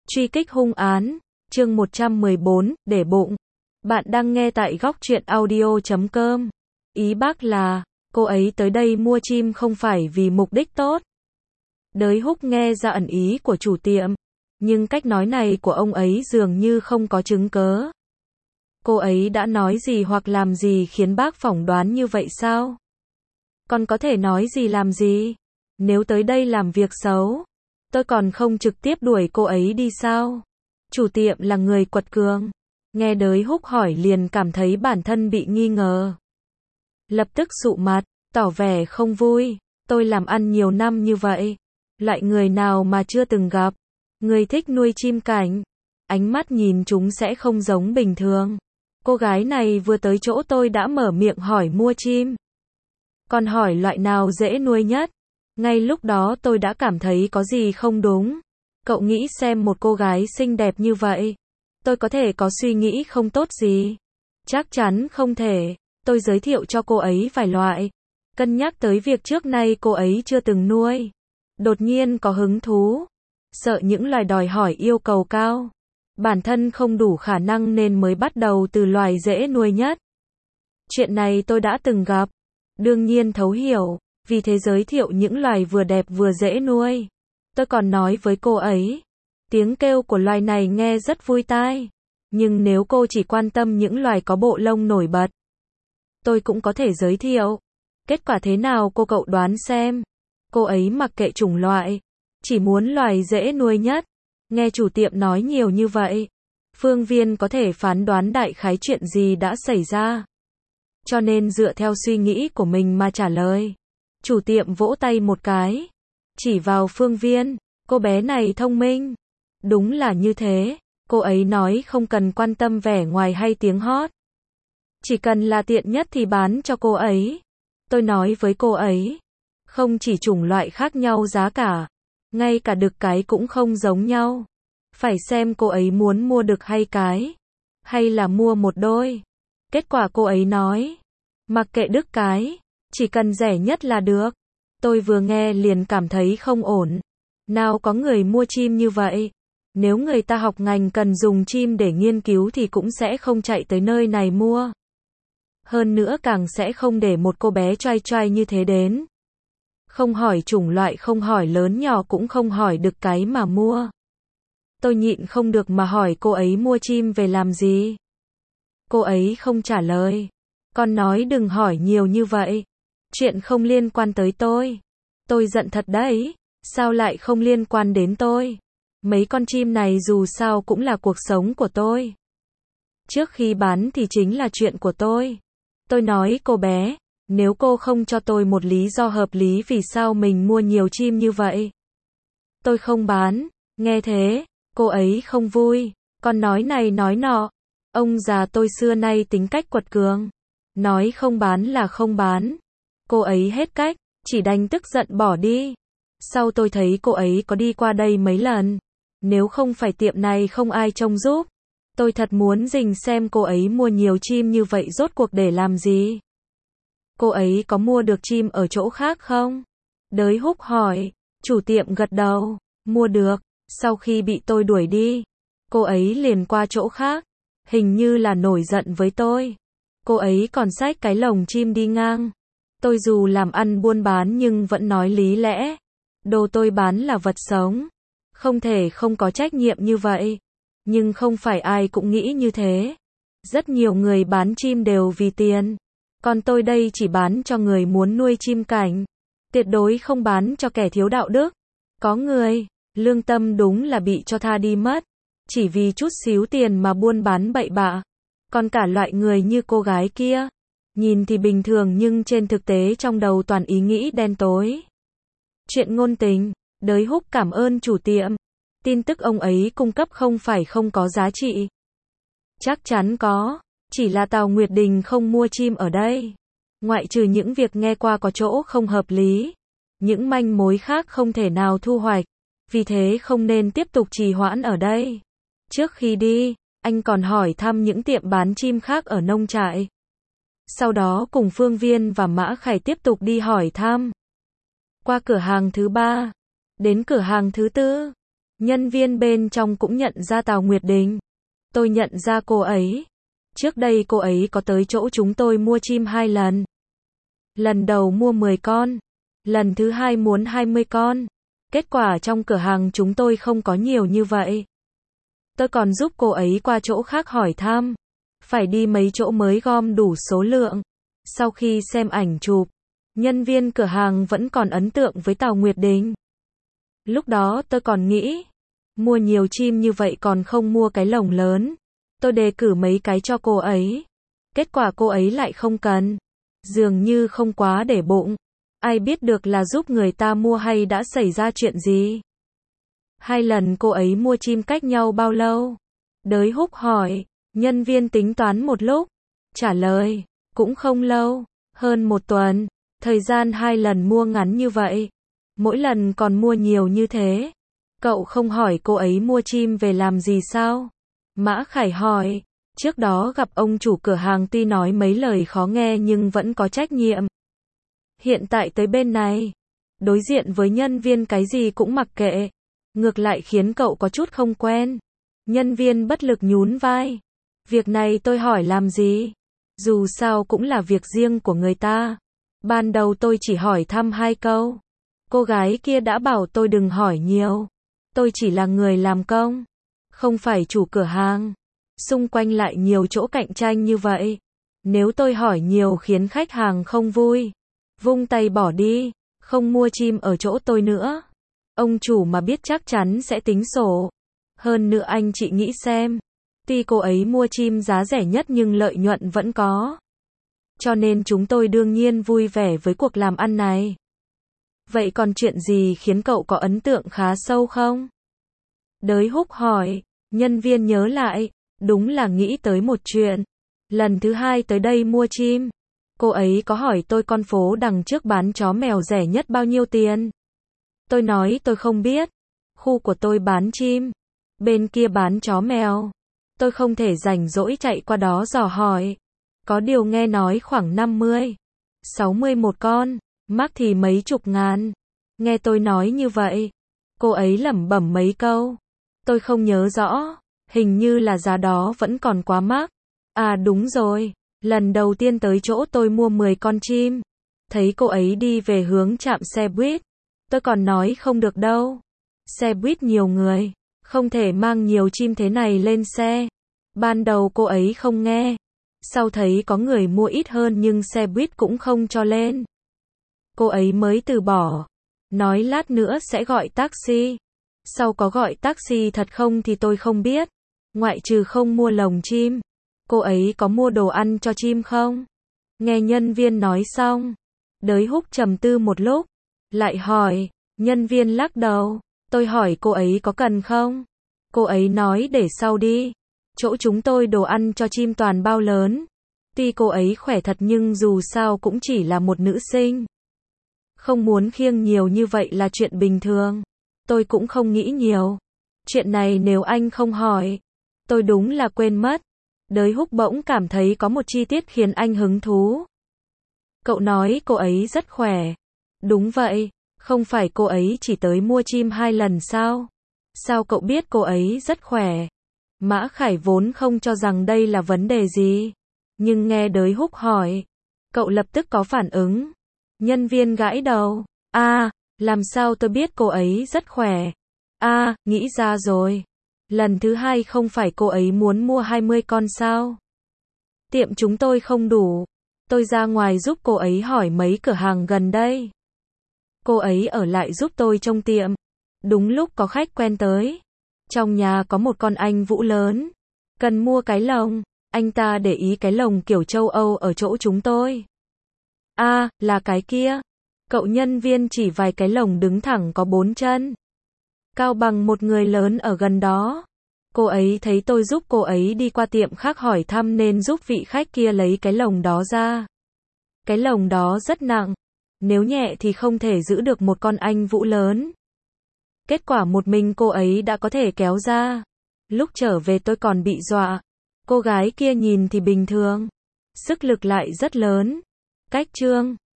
Truy kích hung án, chương 114, để bụng. Bạn đang nghe tại góc truyện audio.com. Ý bác là, cô ấy tới đây mua chim không phải vì mục đích tốt. Đới Húc nghe ra ẩn ý của chủ tiệm, nhưng cách nói này của ông ấy dường như không có chứng cớ. Cô ấy đã nói gì hoặc làm gì khiến bác phỏng đoán như vậy sao? Còn có thể nói gì làm gì? Nếu tới đây làm việc xấu, tôi còn không trực tiếp đuổi cô ấy đi sao? Chủ tiệm là người quật cường. Nghe Đới Húc hỏi liền cảm thấy bản thân bị nghi ngờ. Lập tức sụ mặt, tỏ vẻ không vui. Tôi làm ăn nhiều năm như vậy. Loại người nào mà chưa từng gặp. Người thích nuôi chim cảnh. Ánh mắt nhìn chúng sẽ không giống bình thường. Cô gái này vừa tới chỗ tôi đã mở miệng hỏi mua chim. Còn hỏi loại nào dễ nuôi nhất. Ngay lúc đó tôi đã cảm thấy có gì không đúng. Cậu nghĩ xem một cô gái xinh đẹp như vậy, tôi có thể có suy nghĩ không tốt gì? Chắc chắn không thể. Tôi giới thiệu cho cô ấy vài loại. Cân nhắc tới việc trước nay cô ấy chưa từng nuôi. Đột nhiên có hứng thú. Sợ những loài đòi hỏi yêu cầu cao. Bản thân không đủ khả năng nên mới bắt đầu từ loài dễ nuôi nhất. Chuyện này tôi đã từng gặp. Đương nhiên thấu hiểu. Vì thế giới thiệu những loài vừa đẹp vừa dễ nuôi. Tôi còn nói với cô ấy, tiếng kêu của loài này nghe rất vui tai. Nhưng nếu cô chỉ quan tâm những loài có bộ lông nổi bật, tôi cũng có thể giới thiệu. Kết quả thế nào cậu đoán xem. Cô ấy mặc kệ chủng loại, chỉ muốn loài dễ nuôi nhất. Nghe chủ tiệm nói nhiều như vậy, Phương Viên có thể phán đoán đại khái chuyện gì đã xảy ra. Cho nên dựa theo suy nghĩ của mình mà trả lời. Chủ tiệm vỗ tay một cái, chỉ vào Phương Viên, cô bé này thông minh. Đúng là như thế, cô ấy nói không cần quan tâm vẻ ngoài hay tiếng hót. Chỉ cần là tiện nhất thì bán cho cô ấy. Tôi nói với cô ấy, không chỉ chủng loại khác nhau giá cả, ngay cả đực cái cũng không giống nhau. Phải xem cô ấy muốn mua đực hay cái, hay là mua một đôi. Kết quả cô ấy nói, mặc kệ đực cái, chỉ cần rẻ nhất là được. Tôi vừa nghe liền cảm thấy không ổn. Nào có người mua chim như vậy. Nếu người ta học ngành cần dùng chim để nghiên cứu thì cũng sẽ không chạy tới nơi này mua. Hơn nữa càng sẽ không để một cô bé choai choai như thế đến. Không hỏi chủng loại, không hỏi lớn nhỏ, cũng không hỏi đực cái mà mua. Tôi nhịn không được mà hỏi cô ấy mua chim về làm gì. Cô ấy không trả lời. Con nói đừng hỏi nhiều như vậy. Chuyện không liên quan tới tôi. Tôi giận thật đấy. Sao lại không liên quan đến tôi? Mấy con chim này dù sao cũng là cuộc sống của tôi. Trước khi bán thì chính là chuyện của tôi. Tôi nói cô bé, nếu cô không cho tôi một lý do hợp lý vì sao mình mua nhiều chim như vậy, tôi không bán. Nghe thế, cô ấy không vui. Con nói này nói nọ. Ông già tôi xưa nay tính cách quật cường. Nói không bán là không bán. Cô ấy hết cách, chỉ đành tức giận bỏ đi. Sau tôi thấy cô ấy có đi qua đây mấy lần. Nếu không phải tiệm này không ai trông giúp, tôi thật muốn rình xem cô ấy mua nhiều chim như vậy rốt cuộc để làm gì. Cô ấy có mua được chim ở chỗ khác không? Đới Húc hỏi. Chủ tiệm gật đầu, mua được. Sau khi bị tôi đuổi đi, cô ấy liền qua chỗ khác. Hình như là nổi giận với tôi. Cô ấy còn xách cái lồng chim đi ngang. Tôi dù làm ăn buôn bán nhưng vẫn nói lý lẽ. Đồ tôi bán là vật sống. Không thể không có trách nhiệm như vậy. Nhưng không phải ai cũng nghĩ như thế. Rất nhiều người bán chim đều vì tiền. Còn tôi đây chỉ bán cho người muốn nuôi chim cảnh. Tuyệt đối không bán cho kẻ thiếu đạo đức. Có người, lương tâm đúng là bị cho tha đi mất. Chỉ vì chút xíu tiền mà buôn bán bậy bạ. Còn cả loại người như cô gái kia. Nhìn thì bình thường nhưng trên thực tế trong đầu toàn ý nghĩ đen tối. Chuyện ngôn tình, Đới Húc cảm ơn chủ tiệm. Tin tức ông ấy cung cấp không phải không có giá trị. Chắc chắn có, chỉ là Tào Nguyệt Đình không mua chim ở đây. Ngoại trừ những việc nghe qua có chỗ không hợp lý, những manh mối khác không thể nào thu hoạch. Vì thế không nên tiếp tục trì hoãn ở đây. Trước khi đi, anh còn hỏi thăm những tiệm bán chim khác ở nông trại. Sau đó cùng Phương Viên và Mã Khải tiếp tục đi hỏi thăm. Qua cửa hàng thứ 3, đến cửa hàng thứ 4, Nhân viên bên trong cũng nhận ra Tào Nguyệt Đình. Tôi nhận ra cô ấy. Trước đây cô ấy có tới chỗ chúng tôi mua chim 2 lần. Lần đầu mua 10 con. Lần thứ 2 muốn 20 con. Kết quả trong cửa hàng chúng tôi không có nhiều như vậy. Tôi còn giúp cô ấy qua chỗ khác hỏi thăm. Phải đi mấy chỗ mới gom đủ số lượng. Sau khi xem ảnh chụp, nhân viên cửa hàng vẫn còn ấn tượng với Tào Nguyệt Đình. Lúc đó tôi còn nghĩ, mua nhiều chim như vậy còn không mua cái lồng lớn. Tôi đề cử mấy cái cho cô ấy. Kết quả cô ấy lại không cần. Dường như không quá để bụng. Ai biết được là giúp người ta mua hay đã xảy ra chuyện gì. 2 lần cô ấy mua chim cách nhau bao lâu? Đới Húc hỏi. Nhân viên tính toán một lúc. Trả lời, cũng không lâu. Hơn 1 tuần. Thời gian 2 lần mua ngắn như vậy. Mỗi lần còn mua nhiều như thế. Cậu không hỏi cô ấy mua chim về làm gì sao? Mã Khải hỏi. Trước đó gặp ông chủ cửa hàng tuy nói mấy lời khó nghe nhưng vẫn có trách nhiệm. Hiện tại tới bên này, đối diện với nhân viên cái gì cũng mặc kệ. Ngược lại khiến cậu có chút không quen. Nhân viên bất lực nhún vai. Việc này tôi hỏi làm gì? Dù sao cũng là việc riêng của người ta. Ban đầu tôi chỉ hỏi thăm 2 câu. Cô gái kia đã bảo tôi đừng hỏi nhiều. Tôi chỉ là người làm công, không phải chủ cửa hàng. Xung quanh lại nhiều chỗ cạnh tranh như vậy. Nếu tôi hỏi nhiều khiến khách hàng không vui. Vung tay bỏ đi, không mua chim ở chỗ tôi nữa. Ông chủ mà biết chắc chắn sẽ tính sổ. Hơn nữa anh chị nghĩ xem. Tuy cô ấy mua chim giá rẻ nhất nhưng lợi nhuận vẫn có. Cho nên chúng tôi đương nhiên vui vẻ với cuộc làm ăn này. Vậy còn chuyện gì khiến cậu có ấn tượng khá sâu không? Đới Húc hỏi. Nhân viên nhớ lại. Đúng là nghĩ tới một chuyện. Lần thứ 2 tới đây mua chim. Cô ấy có hỏi tôi con phố đằng trước bán chó mèo rẻ nhất bao nhiêu tiền. Tôi nói tôi không biết. Khu của tôi bán chim. Bên kia bán chó mèo. Tôi không thể rảnh rỗi chạy qua đó dò hỏi. Có điều nghe nói khoảng 50, 60 một con. Mắc thì mấy chục ngàn. Nghe tôi nói như vậy. Cô ấy lẩm bẩm mấy câu. Tôi không nhớ rõ. Hình như là giá đó vẫn còn quá mắc. À đúng rồi. Lần đầu tiên tới chỗ tôi mua 10 con chim. Thấy cô ấy đi về hướng trạm xe buýt. Tôi còn nói không được đâu. Xe buýt nhiều người. Không thể mang nhiều chim thế này lên xe. Ban đầu cô ấy không nghe. Sau thấy có người mua ít hơn nhưng xe buýt cũng không cho lên. Cô ấy mới từ bỏ. Nói lát nữa sẽ gọi taxi. Sau có gọi taxi thật không thì tôi không biết. Ngoại trừ không mua lồng chim. Cô ấy có mua đồ ăn cho chim không? Nghe nhân viên nói xong. Đới Húc trầm tư một lúc. Lại hỏi. Nhân viên lắc đầu. Tôi hỏi cô ấy có cần không? Cô ấy nói để sau đi. Chỗ chúng tôi đồ ăn cho chim toàn bao lớn. Tuy cô ấy khỏe thật nhưng dù sao cũng chỉ là một nữ sinh. Không muốn khiêng nhiều như vậy là chuyện bình thường. Tôi cũng không nghĩ nhiều. Chuyện này nếu anh không hỏi, tôi đúng là quên mất. Đới Húc bỗng cảm thấy có một chi tiết khiến anh hứng thú. Cậu nói cô ấy rất khỏe. Đúng vậy, không phải cô ấy chỉ tới mua chim 2 lần sao? Sao cậu biết cô ấy rất khỏe? Mã Khải vốn không cho rằng đây là vấn đề gì. Nhưng nghe Đới Húc hỏi, cậu lập tức có phản ứng. Nhân viên gãi đầu. Làm sao tôi biết cô ấy rất khỏe? Nghĩ ra rồi. Lần thứ 2 không phải cô ấy muốn mua 20 con sao? Tiệm chúng tôi không đủ. Tôi ra ngoài giúp cô ấy hỏi mấy cửa hàng gần đây. Cô ấy ở lại giúp tôi trong tiệm. Đúng lúc có khách quen tới. Trong nhà có một con anh vũ lớn. Cần mua cái lồng. Anh ta để ý cái lồng kiểu châu Âu ở chỗ chúng tôi. Là cái kia. Cậu nhân viên chỉ vài cái lồng đứng thẳng có 4 chân. Cao bằng một người lớn ở gần đó. Cô ấy thấy tôi giúp cô ấy đi qua tiệm khác hỏi thăm nên giúp vị khách kia lấy cái lồng đó ra. Cái lồng đó rất nặng. Nếu nhẹ thì không thể giữ được một con anh vũ lớn. Kết quả một mình cô ấy đã có thể kéo ra. Lúc trở về tôi còn bị dọa. Cô gái kia nhìn thì bình thường. Sức lực lại rất lớn. Cách trương.